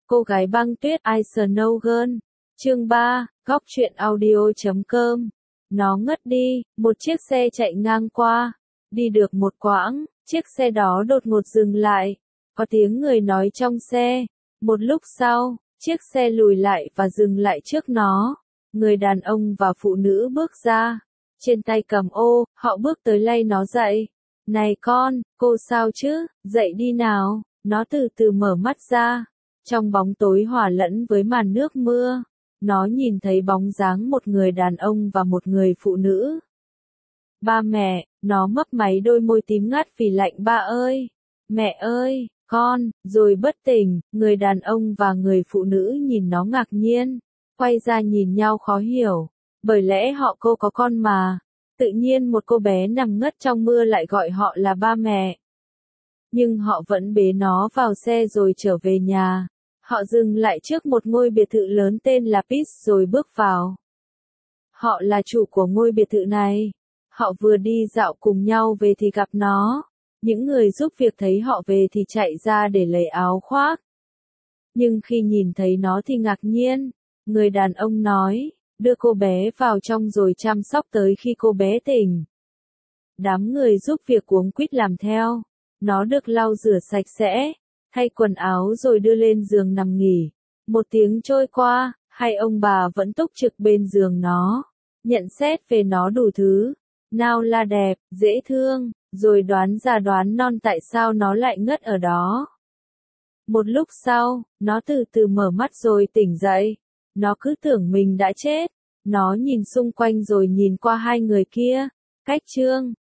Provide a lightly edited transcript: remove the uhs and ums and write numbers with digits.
Cô gái băng tuyết I Snow Girl. Chương 3, góc truyện audio.com. Nó ngất đi, một chiếc xe chạy ngang qua. Đi được một quãng, chiếc xe đó đột ngột dừng lại. Có tiếng người nói trong xe. Một lúc sau, chiếc xe lùi lại và dừng lại trước nó. Người đàn ông và phụ nữ bước ra. Trên tay cầm ô, họ bước tới lay nó dậy. Này con, cô sao chứ, dậy đi nào. Nó từ từ mở mắt ra. Trong bóng tối hòa lẫn với màn nước mưa, nó nhìn thấy bóng dáng một người đàn ông và một người phụ nữ. Ba mẹ, nó mấp máy đôi môi tím ngắt vì lạnh. Ba ơi, mẹ ơi, con, rồi bất tỉnh. Người đàn ông và người phụ nữ nhìn nó ngạc nhiên, quay ra nhìn nhau khó hiểu, bởi lẽ họ cô có con mà. Tự nhiên một cô bé nằm ngất trong mưa lại gọi họ là ba mẹ. Nhưng họ vẫn bế nó vào xe rồi trở về nhà. Họ dừng lại trước một ngôi biệt thự lớn tên là Peace rồi bước vào. Họ là chủ của ngôi biệt thự này. Họ vừa đi dạo cùng nhau về thì gặp nó. Những người giúp việc thấy họ về thì chạy ra để lấy áo khoác. Nhưng khi nhìn thấy nó thì ngạc nhiên. Người đàn ông nói, đưa cô bé vào trong rồi chăm sóc tới khi cô bé tỉnh. Đám người giúp việc cuống quýt làm theo. Nó được lau rửa sạch sẽ, thay quần áo rồi đưa lên giường nằm nghỉ. Một tiếng trôi qua, hai ông bà vẫn túc trực bên giường nó, nhận xét về nó đủ thứ. Nào là đẹp, dễ thương, rồi đoán già đoán non tại sao nó lại ngất ở đó. Một lúc sau, nó từ từ mở mắt rồi tỉnh dậy. Nó cứ tưởng mình đã chết. Nó nhìn xung quanh rồi nhìn qua hai người kia. Cách Trương,